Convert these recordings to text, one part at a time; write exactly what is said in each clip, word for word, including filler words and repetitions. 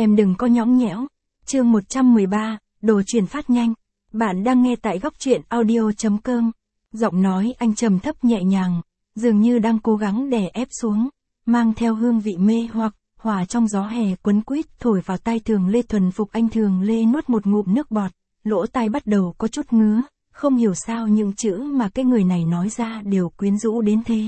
Em đừng có nhõng nhẽo. Chương một trăm mười ba, đồ chuyển phát nhanh. Bạn đang nghe tại góc truyện audio chấm com. Giọng nói anh trầm thấp nhẹ nhàng, dường như đang cố gắng đè ép xuống, mang theo hương vị mê hoặc, hòa trong gió hè quấn quýt thổi vào tai Thường Lê thuần phục. Anh Thường Lê nuốt một ngụm nước bọt, lỗ tai bắt đầu có chút ngứa, không hiểu sao những chữ mà cái người này nói ra đều quyến rũ đến thế.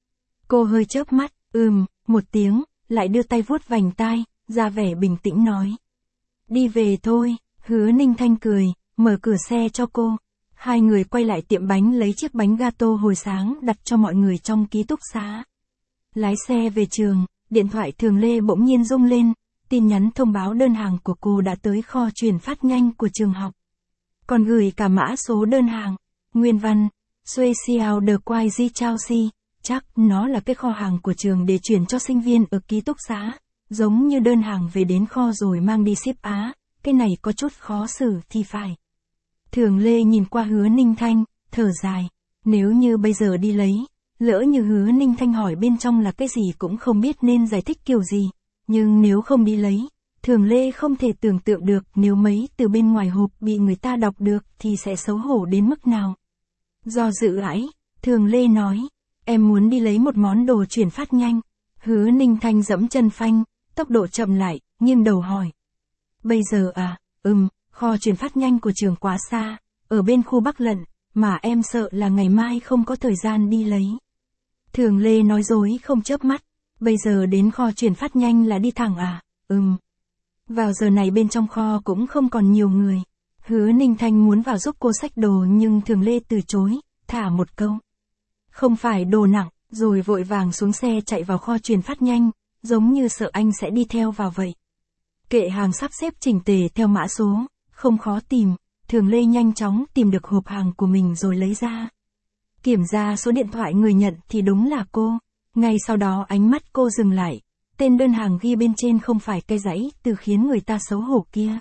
Cô hơi chớp mắt, ừm, một tiếng, lại đưa tay vuốt vành tai, ra vẻ bình tĩnh nói. Đi về thôi. Hứa Ninh Thanh cười, mở cửa xe cho cô. Hai người quay lại tiệm bánh lấy chiếc bánh gato hồi sáng đặt cho mọi người trong ký túc xá. Lái xe về trường, điện thoại Thường Lê bỗng nhiên rung lên, tin nhắn thông báo đơn hàng của cô đã tới kho chuyển phát nhanh của trường học. Còn gửi cả mã số đơn hàng. Nguyên văn, Special de Quai Chelsea, chắc nó là cái kho hàng của trường để chuyển cho sinh viên ở ký túc xá, giống như đơn hàng về đến kho rồi mang đi ship Á, cái này có chút khó xử thì phải. Thường Lê nhìn qua Hứa Ninh Thanh, thở dài, nếu như bây giờ đi lấy, lỡ như Hứa Ninh Thanh hỏi bên trong là cái gì cũng không biết nên giải thích kiểu gì, nhưng nếu không đi lấy, Thường Lê không thể tưởng tượng được nếu mấy từ bên ngoài hộp bị người ta đọc được thì sẽ xấu hổ đến mức nào. Do dự ãi, Thường Lê nói, em muốn đi lấy một món đồ chuyển phát nhanh. Hứa Ninh Thanh dẫm chân phanh, tốc độ chậm lại, nghiêng đầu hỏi. Bây giờ à, ừm, kho chuyển phát nhanh của trường quá xa, ở bên khu Bắc lận, mà em sợ là ngày mai không có thời gian đi lấy. Thường Lê nói dối không chớp mắt, bây giờ đến kho chuyển phát nhanh là đi thẳng à, ừm. Vào giờ này bên trong kho cũng không còn nhiều người. Hứa Ninh Thanh muốn vào giúp cô xách đồ nhưng Thường Lê từ chối, thả một câu. Không phải đồ nặng, rồi vội vàng xuống xe chạy vào kho chuyển phát nhanh, giống như sợ anh sẽ đi theo vào vậy. Kệ hàng sắp xếp chỉnh tề theo mã số, không khó tìm, Thường Lê nhanh chóng tìm được hộp hàng của mình rồi lấy ra. Kiểm tra số điện thoại người nhận thì đúng là cô, ngay sau đó ánh mắt cô dừng lại, tên đơn hàng ghi bên trên không phải cái dãy từ khiến người ta xấu hổ kia,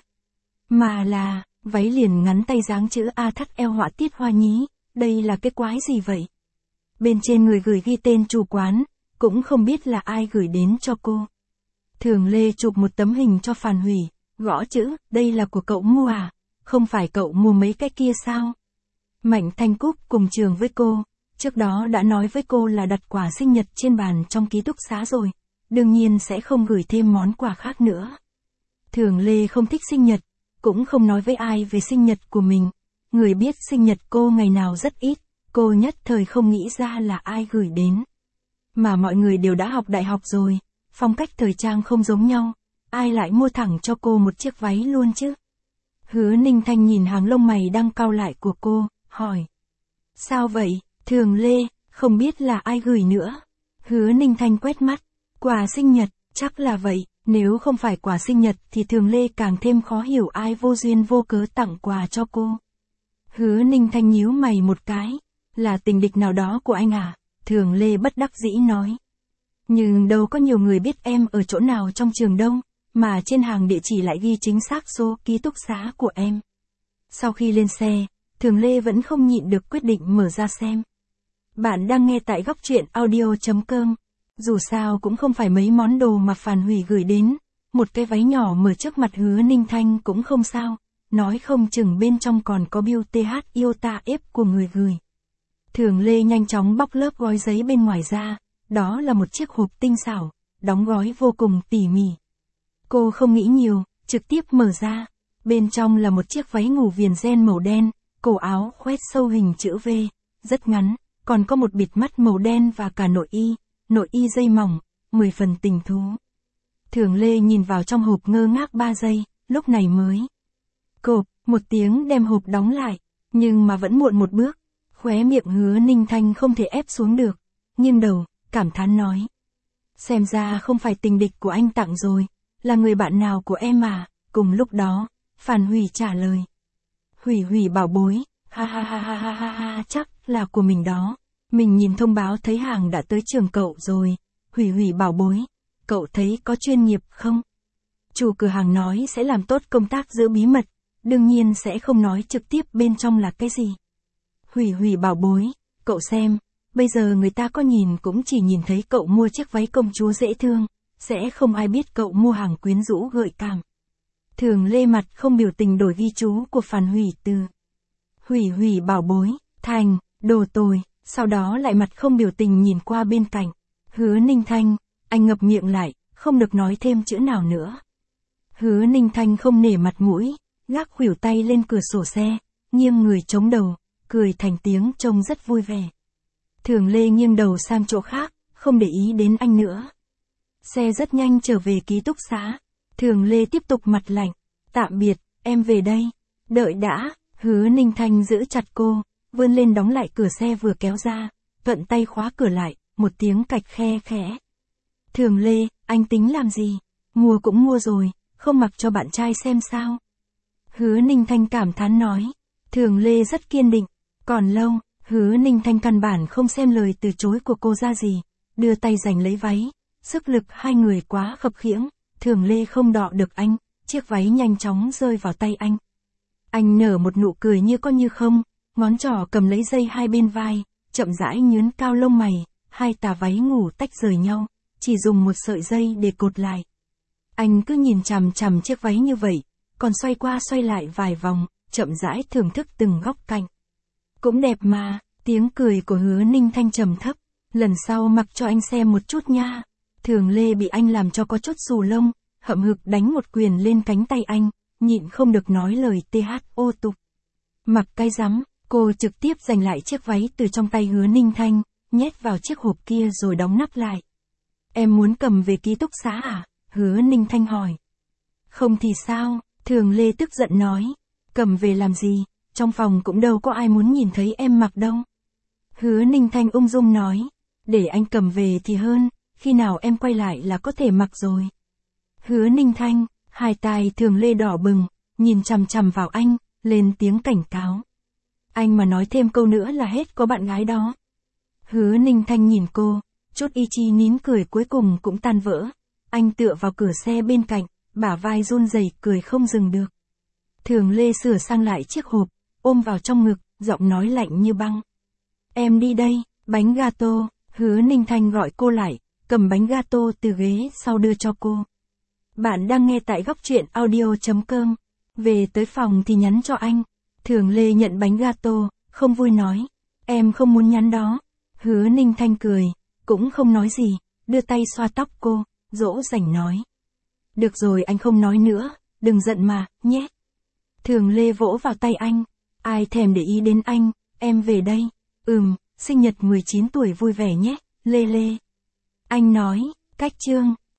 mà là, váy liền ngắn tay dáng chữ A thắt eo họa tiết hoa nhí, đây là cái quái gì vậy? Bên trên người gửi ghi tên chủ quán, cũng không biết là ai gửi đến cho cô. Thường Lê chụp một tấm hình cho Phàn Hủy, gõ chữ, đây là của cậu mua à? Không phải cậu mua mấy cái kia sao? Mạnh Thanh Cúc cùng trường với cô, trước đó đã nói với cô là đặt quà sinh nhật trên bàn trong ký túc xá rồi, đương nhiên sẽ không gửi thêm món quà khác nữa. Thường Lê không thích sinh nhật, cũng không nói với ai về sinh nhật của mình, người biết sinh nhật cô ngày nào rất ít, cô nhất thời không nghĩ ra là ai gửi đến. Mà mọi người đều đã học đại học rồi, phong cách thời trang không giống nhau, ai lại mua thẳng cho cô một chiếc váy luôn chứ? Hứa Ninh Thanh nhìn hàng lông mày đang cau lại của cô, hỏi. Sao vậy, Thường Lê, không biết là ai gửi nữa? Hứa Ninh Thanh quét mắt, quà sinh nhật, chắc là vậy, nếu không phải quà sinh nhật thì Thường Lê càng thêm khó hiểu ai vô duyên vô cớ tặng quà cho cô. Hứa Ninh Thanh nhíu mày một cái, là tình địch nào đó của anh à? Thường Lê bất đắc dĩ nói. Nhưng đâu có nhiều người biết em ở chỗ nào trong trường đâu, mà trên hàng địa chỉ lại ghi chính xác số ký túc xá của em. Sau khi lên xe, Thường Lê vẫn không nhịn được quyết định mở ra xem. Bạn đang nghe tại góc truyện audio chấm com. Dù sao cũng không phải mấy món đồ mà Phàn Hủy gửi đến, một cái váy nhỏ mở trước mặt Hứa Ninh Thanh cũng không sao, nói không chừng bên trong còn có bill tê hát iota ép của người gửi. Thường Lê nhanh chóng bóc lớp gói giấy bên ngoài ra, đó là một chiếc hộp tinh xảo, đóng gói vô cùng tỉ mỉ. Cô không nghĩ nhiều, trực tiếp mở ra, bên trong là một chiếc váy ngủ viền ren màu đen, cổ áo khoét sâu hình chữ V, rất ngắn, còn có một bịt mắt màu đen và cả nội y, nội y dây mỏng, mười phần tình thú. Thường Lê nhìn vào trong hộp ngơ ngác ba giây, lúc này mới cộp, một tiếng đem hộp đóng lại, nhưng mà vẫn muộn một bước, khóe miệng Hứa Ninh Thanh không thể ép xuống được, nghiêng đầu, cảm thán nói. Xem ra không phải tình địch của anh tặng rồi, là người bạn nào của em à? Cùng lúc đó, Phàn Hủy trả lời. Hủy Hủy bảo bối, ha ha ha ha ha ha ha, chắc là của mình đó. Mình nhìn thông báo thấy hàng đã tới trường cậu rồi. Hủy Hủy bảo bối, cậu thấy có chuyên nghiệp không? Chủ cửa hàng nói sẽ làm tốt công tác giữ bí mật, đương nhiên sẽ không nói trực tiếp bên trong là cái gì. Hủy Hủy bảo bối, cậu xem, bây giờ người ta có nhìn cũng chỉ nhìn thấy cậu mua chiếc váy công chúa dễ thương, sẽ không ai biết cậu mua hàng quyến rũ gợi cảm. Thường Lê mặt không biểu tình đổi ghi chú của Phàn Hủy từ. Hủy Hủy bảo bối, thành, đồ tồi, sau đó lại mặt không biểu tình nhìn qua bên cạnh. Hứa Ninh Thanh, anh ngập miệng lại, không được nói thêm chữ nào nữa. Hứa Ninh Thanh không nể mặt mũi, gác khuỷu tay lên cửa sổ xe, nghiêng người chống đầu, cười thành tiếng trông rất vui vẻ. Thường Lê nghiêng đầu sang chỗ khác, không để ý đến anh nữa. Xe rất nhanh trở về ký túc xá. Thường Lê tiếp tục mặt lạnh. Tạm biệt, em về đây. Đợi đã, Hứa Ninh Thanh giữ chặt cô, vươn lên đóng lại cửa xe vừa kéo ra, thuận tay khóa cửa lại, một tiếng cạch khe khẽ. Thường Lê, anh tính làm gì? Mua cũng mua rồi, không mặc cho bạn trai xem sao? Hứa Ninh Thanh cảm thán nói. Thường Lê rất kiên định. Còn lâu, Hứa Ninh Thanh căn bản không xem lời từ chối của cô ra gì, đưa tay giành lấy váy. Sức lực hai người quá khập khiễng, Thường Lê không đọ được anh, chiếc váy nhanh chóng rơi vào tay anh. Anh nở một nụ cười như có như không, ngón trỏ cầm lấy dây hai bên vai, chậm rãi nhướn cao lông mày, hai tà váy ngủ tách rời nhau, chỉ dùng một sợi dây để cột lại. Anh cứ nhìn chằm chằm chiếc váy như vậy, còn xoay qua xoay lại vài vòng, chậm rãi thưởng thức từng góc cạnh. Cũng đẹp mà, tiếng cười của Hứa Ninh Thanh trầm thấp, lần sau mặc cho anh xem một chút nha. Thường Lê bị anh làm cho có chút xù lông, hậm hực đánh một quyền lên cánh tay anh, nhịn không được nói lời thô tục. Mặc cái rắm, cô trực tiếp giành lại chiếc váy từ trong tay Hứa Ninh Thanh, nhét vào chiếc hộp kia rồi đóng nắp lại. Em muốn cầm về ký túc xá à? Hứa Ninh Thanh hỏi. Không thì sao? Thường Lê tức giận nói. Cầm về làm gì? Trong phòng cũng đâu có ai muốn nhìn thấy em mặc đâu. Hứa Ninh Thanh ung dung nói. Để anh cầm về thì hơn, khi nào em quay lại là có thể mặc rồi. Hứa Ninh Thanh, hai tai Thường Lê đỏ bừng, nhìn chằm chằm vào anh, lên tiếng cảnh cáo. Anh mà nói thêm câu nữa là hết có bạn gái đó. Hứa Ninh Thanh nhìn cô, chút ý chí nín cười cuối cùng cũng tan vỡ. Anh tựa vào cửa xe bên cạnh, bả vai run rẩy cười không dừng được. Thường Lê sửa sang lại chiếc hộp, ôm vào trong ngực, giọng nói lạnh như băng. Em đi đây, bánh gato. Hứa Ninh Thanh gọi cô lại, cầm bánh gato từ ghế sau đưa cho cô. Bạn đang nghe tại góc truyện audio chấm com. Về tới phòng thì nhắn cho anh. Thường Lê nhận bánh gato, không vui nói. Em không muốn nhắn đó. Hứa Ninh Thanh cười, cũng không nói gì, đưa tay xoa tóc cô, dỗ dành nói. Được rồi anh không nói nữa, đừng giận mà, nhé. Thường Lê vỗ vào tay anh. Ai thèm để ý đến anh, em về đây. Ừm, sinh nhật mười chín tuổi vui vẻ nhé, Lê Lê. Anh nói, cách chương.